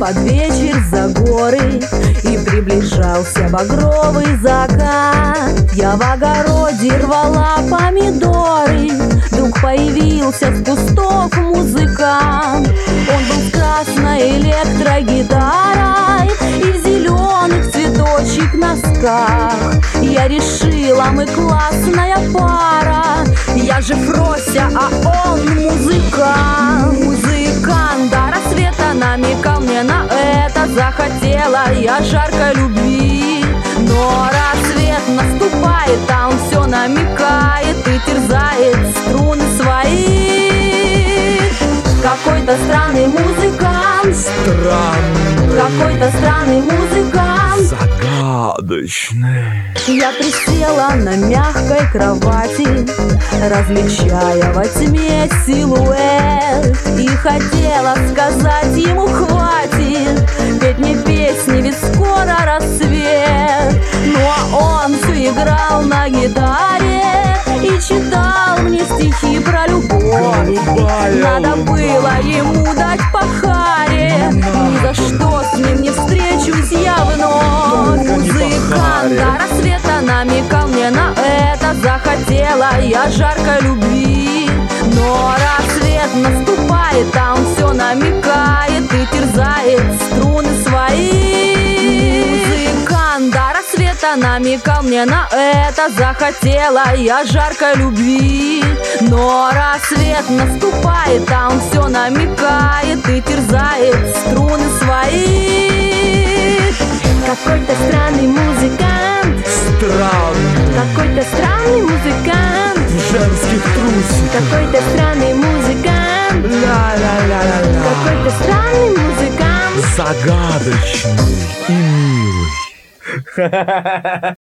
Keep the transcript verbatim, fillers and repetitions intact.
под вечер за горы, и приближался багровый закат. Я в огороде рвала помидоры, вдруг появился с кустов музыкант. Он был с красной электрогитарой и в зеленых цветочек носках. Я решила, мы классная пара, я же Фрося, а он музыкант. Музыкант до рассвета намекал мне на это. Захотела я жаркой любви, но рассвет наступает, а он все намекает и терзает струны свои. Какой-то странный музыкант, Странный, какой-то странный музыкант, загадочный. Я присела на мягкой кровати, различая во тьме силуэт, и хотела сказать ему: хватит петь мне песни, ведь скоро рассвет. Ну а он все играл на гитаре и читал мне стихи про любовь. Голубая Надо луна. было ему дать по харе, ни за что с ним не встречусь я вновь. Только не по Музыкант харе. до рассвета намекал мне на это. Захотела я жаркой любви, но рассвет наступает, а он все намекает и терзает струны свои. Музыкант до рассвета намекал мне на это. Захотела я жаркой любви, но рассвет наступает, а он все намекает и терзает струны свои. Какой-то странный музыкант, Странный, какой-то странный музыкант, в женских трусиках. какой-то странный музыкант, Ля-ля-ля-ля-ля. какой-то странный музыкант. Загадочный и милый.